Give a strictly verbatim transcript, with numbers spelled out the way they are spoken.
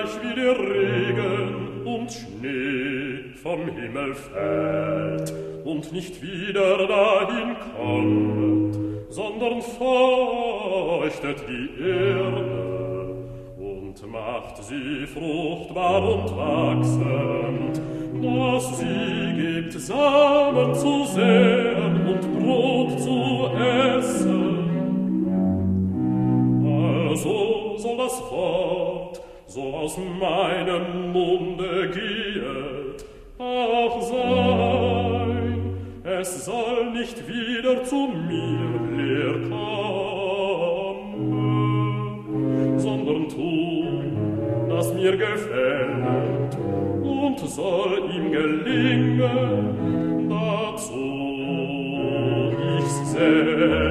gleich wie der Regen und Schnee vom Himmel fällt und nicht wieder dahin kommt, sondern feuchtet die Erde und macht sie fruchtbar und wachsend, dass sie gibt Samen zu säen und Brot zu essen. Also soll das Wort, so aus meinem Munde gehet, auch sein. Es soll nicht wieder zu mir leer kommen, sondern tun, das mir gefällt, und soll ihm gelingen, dazu ich's selbst